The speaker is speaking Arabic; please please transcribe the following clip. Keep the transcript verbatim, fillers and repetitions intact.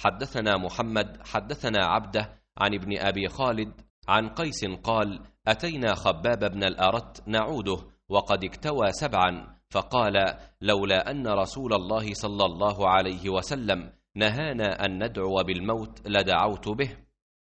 حدثنا محمد حدثنا عبده عن ابن أبي خالد عن قيس قال: أتينا خباب بن الأرت نعوده وقد اكتوى سبعا، فقال: لولا أن رسول الله صلى الله عليه وسلم نهانا أن ندعو بالموت لدعوت به.